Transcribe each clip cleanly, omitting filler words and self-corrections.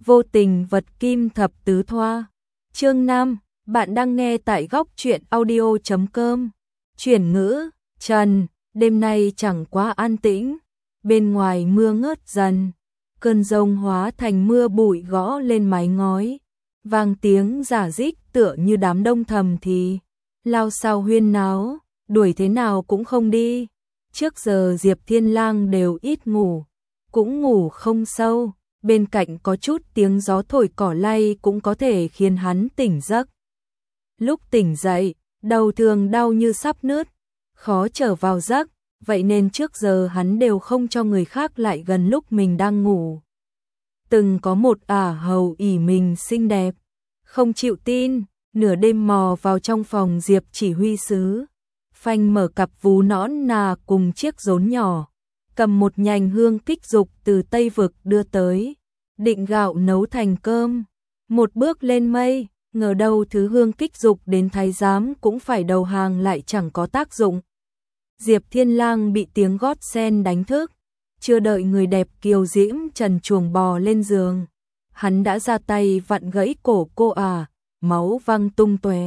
Vô tình vật kim thập tứ thoa. Chương 5, bạn đang nghe tại góc truyện audio.com. Chuyển ngữ, Trần, đêm nay chẳng quá an tĩnh, bên ngoài mưa ngớt dần, cơn giông hóa thành mưa bụi gõ lên mái ngói, vang tiếng rả rích tựa như đám đông thầm thì, lao sao huyên náo, đuổi thế nào cũng không đi. Trước giờ Diệp Thiên Lang đều ít ngủ, cũng ngủ không sâu, bên cạnh có chút tiếng gió thổi cỏ lay cũng có thể khiến hắn tỉnh giấc. Lúc tỉnh dậy, đầu thường đau như sắp nứt, khó trở vào giấc, vậy nên trước giờ hắn đều không cho người khác lại gần lúc mình đang ngủ. Từng có một ả hầu ỷ mình xinh đẹp, không chịu tin, nửa đêm mò vào trong phòng Diệp chỉ huy sứ, phanh mở cặp vú nõn nà cùng chiếc rốn nhỏ, cầm một nhành hương kích dục từ Tây Vực đưa tới, định gạo nấu thành cơm. Một bước lên mây, ngờ đâu thứ hương kích dục đến thái giám cũng phải đầu hàng lại chẳng có tác dụng. Diệp Thiên Lang bị tiếng gót sen đánh thức, chưa đợi người đẹp kiều diễm trần truồng bò lên giường, hắn đã ra tay vặn gãy cổ cô à, máu văng tung tóe.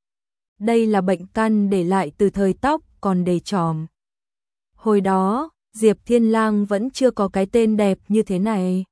Đây là bệnh căn để lại từ thời tóc còn đầy chòm. Hồi đó, Diệp Thiên Lang vẫn chưa có cái tên đẹp như thế này.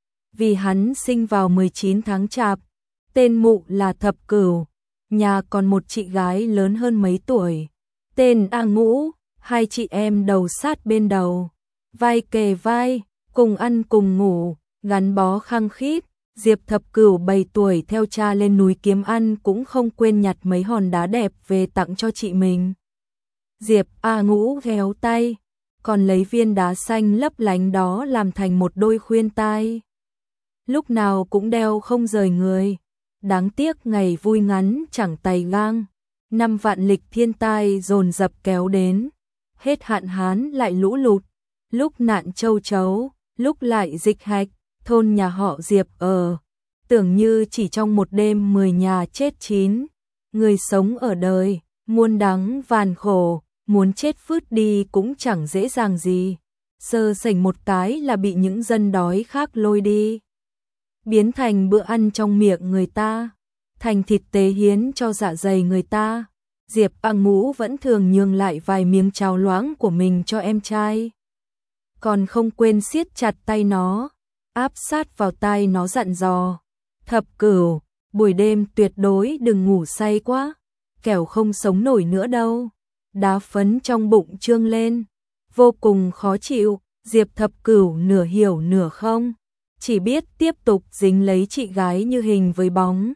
Vì hắn sinh vào 19 tháng Chạp, tên mụ là Thập Cửu, nhà còn một chị gái lớn hơn mấy tuổi, tên A Ngũ, hai chị em đầu sát bên đầu, vai kề vai, cùng ăn cùng ngủ, gắn bó khăng khít. Diệp Thập Cửu 7 tuổi theo cha lên núi kiếm ăn cũng không quên nhặt mấy hòn đá đẹp về tặng cho chị mình. Diệp A Ngũ khéo tay, còn lấy viên đá xanh lấp lánh đó làm thành một đôi khuyên tai. Lúc nào cũng đeo không rời người. Đáng tiếc ngày vui ngắn chẳng tay gang. Năm vạn lịch thiên tai dồn dập kéo đến. Hết hạn hán lại lũ lụt. Lúc nạn châu chấu, lúc lại dịch hạch. Thôn nhà họ Diệp tưởng như chỉ trong một đêm 10 nhà chết 9. Người sống ở đời, muôn đắng vàn khổ, muốn chết phứt đi cũng chẳng dễ dàng gì. Sơ sẩy một cái là bị những dân đói khác lôi đi, biến thành bữa ăn trong miệng người ta, thành thịt tế hiến cho dạ dày người ta. Diệp A Ngũ vẫn thường nhường lại vài miếng cháo loãng của mình cho em trai, còn không quên siết chặt tay nó, áp sát vào tai nó dặn dò: Thập Cửu, buổi đêm tuyệt đối đừng ngủ say quá, kẻo không sống nổi nữa đâu. Đá phấn trong bụng trương lên, vô cùng khó chịu. Diệp Thập Cửu nửa hiểu nửa không, chỉ biết tiếp tục dính lấy chị gái như hình với bóng.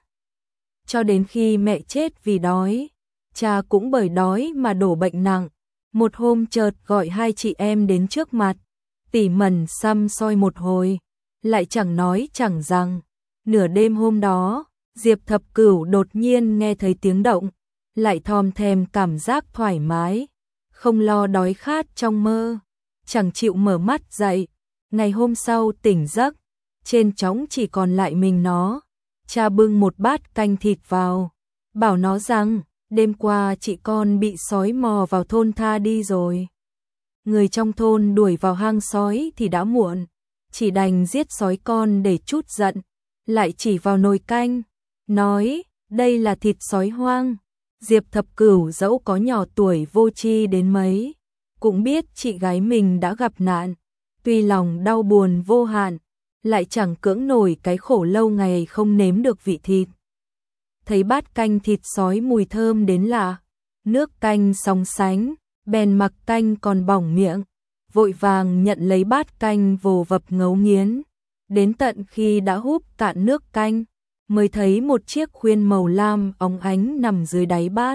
Cho đến khi mẹ chết vì đói, cha cũng bởi đói mà đổ bệnh nặng. Một hôm chợt gọi hai chị em đến trước mặt, tỉ mẩn xăm soi một hồi, lại chẳng nói chẳng rằng. Nửa đêm hôm đó, Diệp Thập Cửu đột nhiên nghe thấy tiếng động, lại thòm thèm cảm giác thoải mái, không lo đói khát trong mơ, chẳng chịu mở mắt dậy. Ngày hôm sau tỉnh giấc, trên chõng chỉ còn lại mình nó. Cha bưng một bát canh thịt vào, bảo nó rằng đêm qua chị con bị sói mò vào thôn tha đi rồi. Người trong thôn đuổi vào hang sói thì đã muộn, chỉ đành giết sói con để trút giận, lại chỉ vào nồi canh, nói đây là thịt sói hoang. Diệp Thập Cửu dẫu có nhỏ tuổi vô tri đến mấy, cũng biết chị gái mình đã gặp nạn, tuy lòng đau buồn vô hạn, lại chẳng cưỡng nổi cái khổ lâu ngày không nếm được vị thịt. Thấy bát canh thịt sói mùi thơm đến lạ, nước canh sóng sánh, bèn mặc canh còn bỏng miệng, vội vàng nhận lấy bát canh vồ vập ngấu nghiến. Đến tận khi đã húp cạn nước canh, mới thấy một chiếc khuyên màu lam óng ánh nằm dưới đáy bát.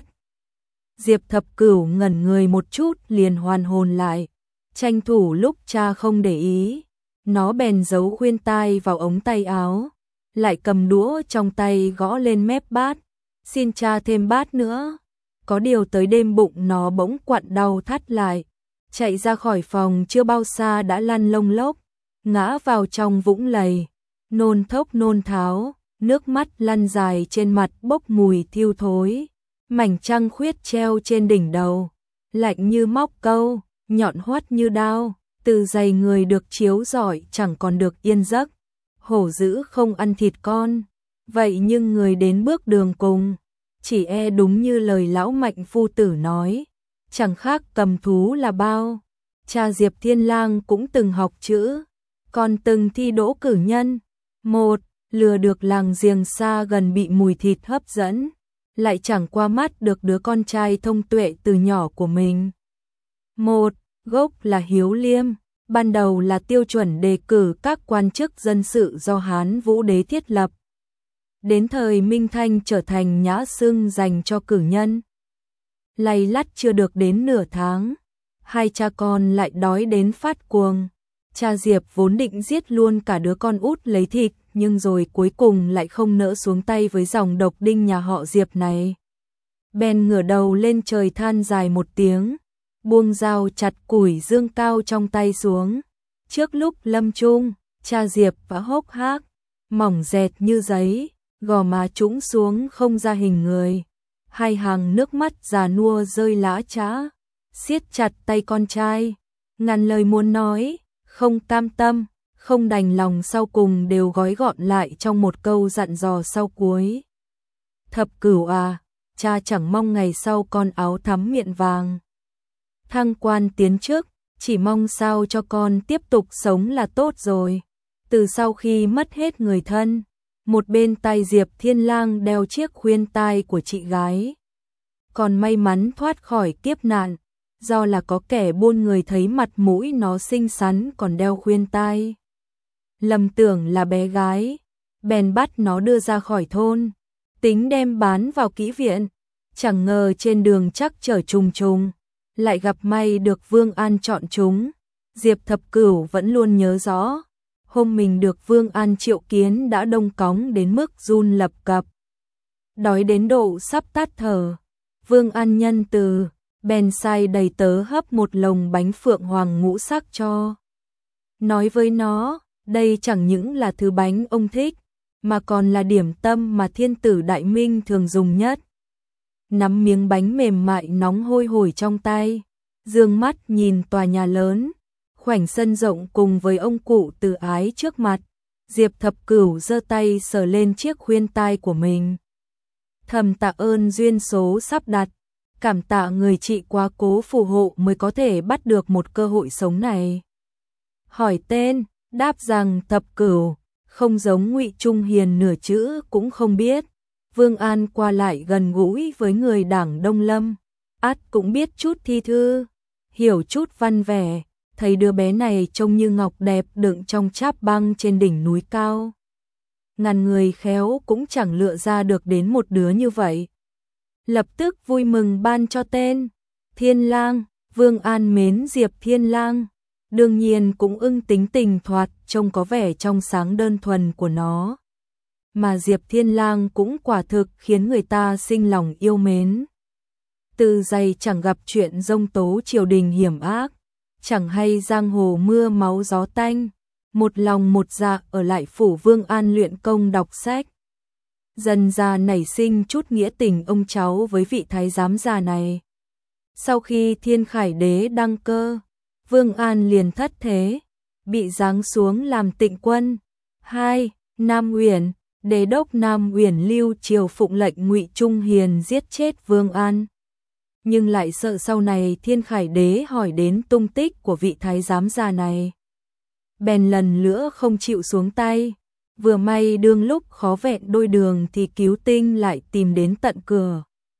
Diệp Thập Cửu ngẩn người một chút liền hoàn hồn lại, tranh thủ lúc cha không để ý, nó bèn giấu khuyên tai vào ống tay áo, lại cầm đũa trong tay gõ lên mép bát, xin cha thêm bát nữa. Có điều tới đêm bụng nó bỗng quặn đau thắt lại, chạy ra khỏi phòng chưa bao xa đã lăn lông lốc, ngã vào trong vũng lầy, nôn thốc nôn tháo, nước mắt lăn dài trên mặt bốc mùi thiêu thối. Mảnh trăng khuyết treo trên đỉnh đầu, lạnh như móc câu, nhọn hoắt như đao, từ dày người được chiếu rọi chẳng còn được yên giấc. hổ dữ không ăn thịt con, vậy nhưng người đến bước đường cùng, chỉ e đúng như lời lão Mạnh phu tử nói, chẳng khác cầm thú là bao. Cha Diệp Thiên Lang cũng từng học chữ, còn từng thi đỗ cử nhân. Một, lừa được làng giềng xa gần bị mùi thịt hấp dẫn, lại chẳng qua mắt được đứa con trai thông tuệ từ nhỏ của mình. Một, gốc là Hiếu Liêm, ban đầu là tiêu chuẩn đề cử các quan chức dân sự do Hán Vũ Đế thiết lập. Đến thời Minh Thanh trở thành nhã xưng dành cho cử nhân. Lay lắt chưa được đến nửa tháng, hai cha con lại đói đến phát cuồng. Cha Diệp vốn định giết luôn cả đứa con út lấy thịt, nhưng rồi cuối cùng lại không nỡ xuống tay với dòng độc đinh nhà họ Diệp này. Bèn ngửa đầu lên trời than dài một tiếng, buông dao chặt củi dương cao trong tay xuống. Trước lúc lâm chung, cha Diệp và hốc hác, mỏng dẹt như giấy, gò má trũng xuống không ra hình người. Hai hàng nước mắt già nua rơi lã chã, siết chặt tay con trai, ngàn lời muốn nói, không cam tâm, không đành lòng sau cùng đều gói gọn lại trong một câu dặn dò sau cuối. Thập Cửu à, cha chẳng mong ngày sau con áo thắm miệng vàng, thăng quan tiến chức, chỉ mong sao cho con tiếp tục sống là tốt rồi. Từ sau khi mất hết người thân, một bên tai Diệp Thiên Lang đeo chiếc khuyên tai của chị gái, còn may mắn thoát khỏi kiếp nạn, do là có kẻ buôn người thấy mặt mũi nó xinh xắn còn đeo khuyên tai, lầm tưởng là bé gái, bèn bắt nó đưa ra khỏi thôn, tính đem bán vào kỹ viện. Chẳng ngờ trên đường chắc chở trùng trùng, lại gặp may được Vương An chọn chúng. Diệp Thập Cửu vẫn luôn nhớ rõ, hôm mình được Vương An triệu kiến đã đông cóng đến mức run lập cập, đói đến độ sắp tắt thở. Vương An nhân từ, bèn sai đầy tớ hấp một lồng bánh phượng hoàng ngũ sắc cho. Nói với nó, đây chẳng những là thứ bánh ông thích, mà còn là điểm tâm mà thiên tử Đại Minh thường dùng nhất. Nắm miếng bánh mềm mại nóng hôi hổi trong tay, dương mắt nhìn tòa nhà lớn, khoảnh sân rộng cùng với ông cụ từ ái trước mặt. Diệp Thập Cửu giơ tay sờ lên chiếc khuyên tai của mình, thầm tạ ơn duyên số sắp đặt, cảm tạ người chị quá cố phù hộ mới có thể bắt được một cơ hội sống này. Hỏi tên, đáp rằng Thập Cửu, không giống Ngụy Trung Hiền nửa chữ cũng không biết. Vương An qua lại gần gũi với người đảng Đông Lâm, ắt cũng biết chút thi thư, hiểu chút văn vẻ, thấy đứa bé này trông như ngọc đẹp đựng trong cháp băng trên đỉnh núi cao. Ngàn người khéo cũng chẳng lựa ra được đến một đứa như vậy. Lập tức vui mừng ban cho tên Thiên Lang. Vương An mến Diệp Thiên Lang, đương nhiên cũng ưng tính tình thoạt trông có vẻ trong sáng đơn thuần của nó. Mà Diệp Thiên Lang cũng quả thực khiến người ta sinh lòng yêu mến. Từ giày chẳng gặp chuyện dông tố triều đình hiểm ác, chẳng hay giang hồ mưa máu gió tanh, một lòng một dạ ở lại phủ Vương An luyện công đọc sách. Dần ra nảy sinh chút nghĩa tình ông cháu với vị thái giám già này. Sau khi Thiên Khải Đế đăng cơ, Vương An liền thất thế, bị giáng xuống làm Tịnh Quân. 2. Nam Uyển, Đế đốc Nam Uyển Lưu Triều phụng lệnh Ngụy Trung Hiền giết chết Vương An, nhưng lại sợ sau này Thiên Khải Đế hỏi đến tung tích của vị thái giám già này, bèn lần nữa không chịu xuống tay. Vừa may đương lúc khó vẹn đôi đường thì cứu tinh lại tìm đến tận cửa.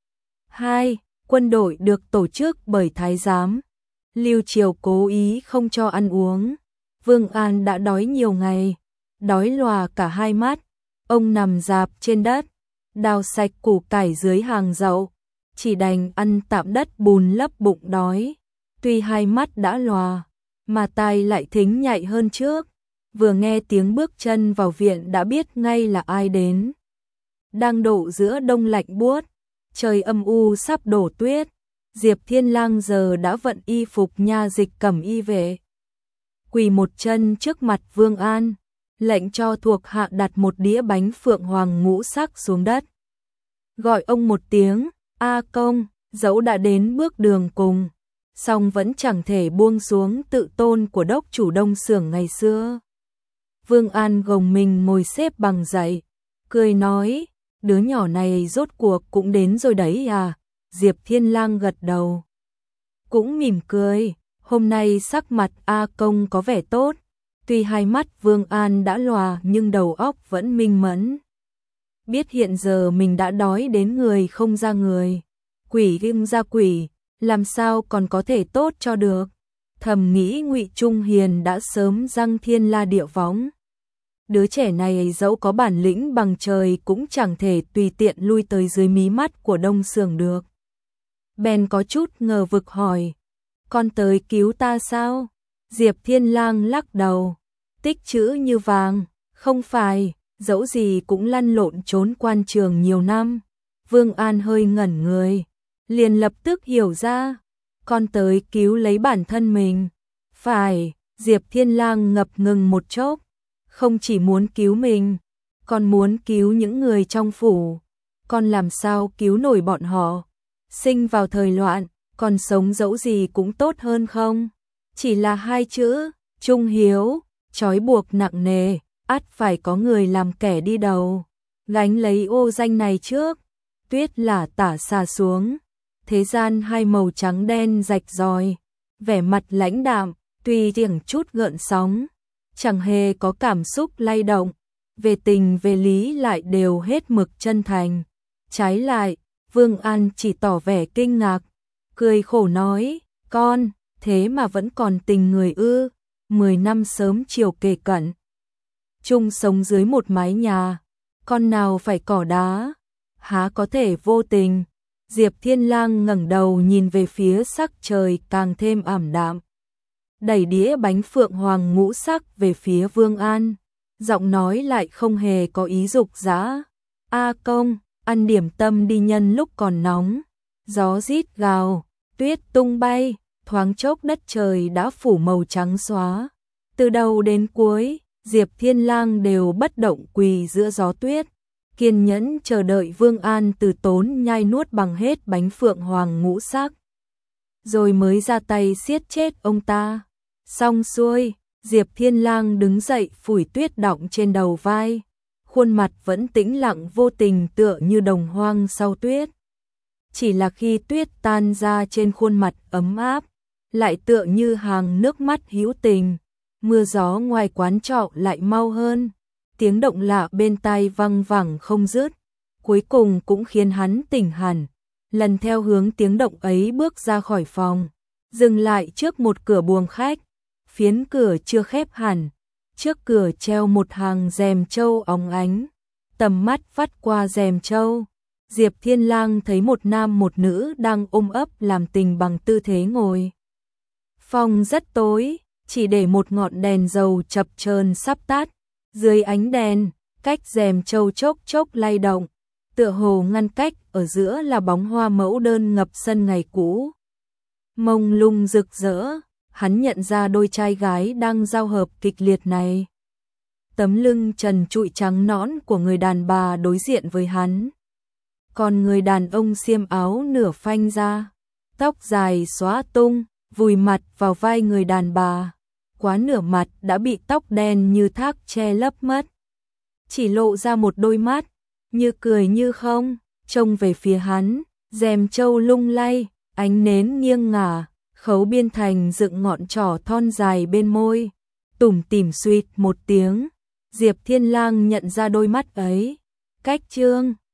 2. Quân đội được tổ chức bởi thái giám Lưu Triều cố ý không cho ăn uống. Vương An đã đói nhiều ngày, đói lòa cả hai mắt. Ông nằm rạp trên đất, đào sạch củ cải dưới hàng dậu, chỉ đành ăn tạm đất bùn lấp bụng đói. Tuy hai mắt đã lòa, mà tai lại thính nhạy hơn trước. Vừa nghe tiếng bước chân vào viện đã biết ngay là ai đến. Đang đổ giữa đông lạnh buốt, trời âm u sắp đổ tuyết. Diệp Thiên Lang giờ đã vận y phục nha dịch cẩm y vệ, quỳ một chân trước mặt Vương An, lệnh cho thuộc hạ đặt một đĩa bánh phượng hoàng ngũ sắc xuống đất. Gọi ông một tiếng, A Công, dẫu đã đến bước đường cùng, song vẫn chẳng thể buông xuống tự tôn của đốc chủ Đông Xưởng ngày xưa. Vương An gồng mình ngồi xếp bằng dậy, cười nói, đứa nhỏ này rốt cuộc cũng đến rồi đấy à. Diệp Thiên Lang gật đầu, cũng mỉm cười, hôm nay sắc mặt A Công có vẻ tốt, tuy hai mắt Vương An đã lòa nhưng đầu óc vẫn minh mẫn. Biết hiện giờ mình đã đói đến người không ra người, quỷ ghim ra quỷ, làm sao còn có thể tốt cho được. Thầm nghĩ Ngụy Trung Hiền đã sớm răng thiên la địa võng. Đứa trẻ này dẫu có bản lĩnh bằng trời cũng chẳng thể tùy tiện lui tới dưới mí mắt của Đông Sường được. Bèn có chút ngờ vực hỏi, con tới cứu ta sao? Diệp Thiên Lang lắc đầu, tích chữ như vàng, không phải, dẫu gì cũng lăn lộn trốn quan trường nhiều năm. Vương An hơi ngẩn người, liền lập tức hiểu ra, con tới cứu lấy bản thân mình. Phải, Diệp Thiên Lang ngập ngừng một chốc, không chỉ muốn cứu mình, còn muốn cứu những người trong phủ. Con làm sao cứu nổi bọn họ? Sinh vào thời loạn, còn sống dẫu gì cũng tốt hơn không? Chỉ là hai chữ, trung hiếu, trói buộc nặng nề, ắt phải có người làm kẻ đi đầu, gánh lấy ô danh này trước. Tuyết là tả xà xuống, thế gian hai màu trắng đen rạch ròi, vẻ mặt lãnh đạm, tuy chẳng chút gợn sóng, chẳng hề có cảm xúc lay động, về tình về lý lại đều hết mực chân thành. Trái lại, Vương An chỉ tỏ vẻ kinh ngạc, cười khổ nói, con, thế mà vẫn còn tình người ư? 10 năm sớm chiều kề cận, chung sống dưới một mái nhà, con nào phải cỏ đá, há có thể vô tình. Diệp Thiên Lang ngẩng đầu nhìn về phía sắc trời càng thêm ảm đạm, đẩy đĩa bánh phượng hoàng ngũ sắc về phía Vương An, giọng nói lại không hề có ý dục dã. A Công, ăn điểm tâm đi nhân lúc còn nóng. Gió rít gào, tuyết tung bay, thoáng chốc đất trời đã phủ màu trắng xóa. Từ đầu đến cuối, Diệp Thiên Lang đều bất động quỳ giữa gió tuyết, kiên nhẫn chờ đợi Vương An từ tốn nhai nuốt bằng hết bánh phượng hoàng ngũ sắc, rồi mới ra tay siết chết ông ta. Xong xuôi, Diệp Thiên Lang đứng dậy phủi tuyết đọng trên đầu vai, khuôn mặt vẫn tĩnh lặng vô tình tựa như đồng hoang sau tuyết. Chỉ là khi tuyết tan ra trên khuôn mặt ấm áp, lại tựa như hàng nước mắt hữu tình. Mưa gió ngoài quán trọ lại mau hơn, tiếng động lạ bên tai văng vẳng không dứt, cuối cùng cũng khiến hắn tỉnh hẳn. Lần theo hướng tiếng động ấy bước ra khỏi phòng, dừng lại trước một cửa buồng khách, phiến cửa chưa khép hẳn, trước cửa treo một hàng rèm trâu óng ánh. Tầm mắt vắt qua rèm trâu, Diệp Thiên Lang thấy một nam một nữ đang ôm ấp làm tình bằng tư thế ngồi. Phòng rất tối, chỉ để một ngọn đèn dầu chập chờn sắp tắt, dưới ánh đèn, cách rèm trâu chốc chốc lay động, tựa hồ ngăn cách ở giữa là bóng hoa mẫu đơn ngập sân ngày cũ. Mông lung rực rỡ, hắn nhận ra đôi trai gái đang giao hợp kịch liệt này. Tấm lưng trần trụi trắng nõn của người đàn bà đối diện với hắn, còn người đàn ông xiêm áo nửa phanh ra, tóc dài xóa tung, vùi mặt vào vai người đàn bà, quá nửa mặt đã bị tóc đen như thác che lấp mất, chỉ lộ ra một đôi mắt, như cười như không, trông về phía hắn. Rèm trâu lung lay, ánh nến nghiêng ngả, khấu biên thành dựng ngọn trỏ thon dài bên môi, tủm tỉm suýt một tiếng. Diệp Thiên Lang nhận ra đôi mắt ấy, cách trương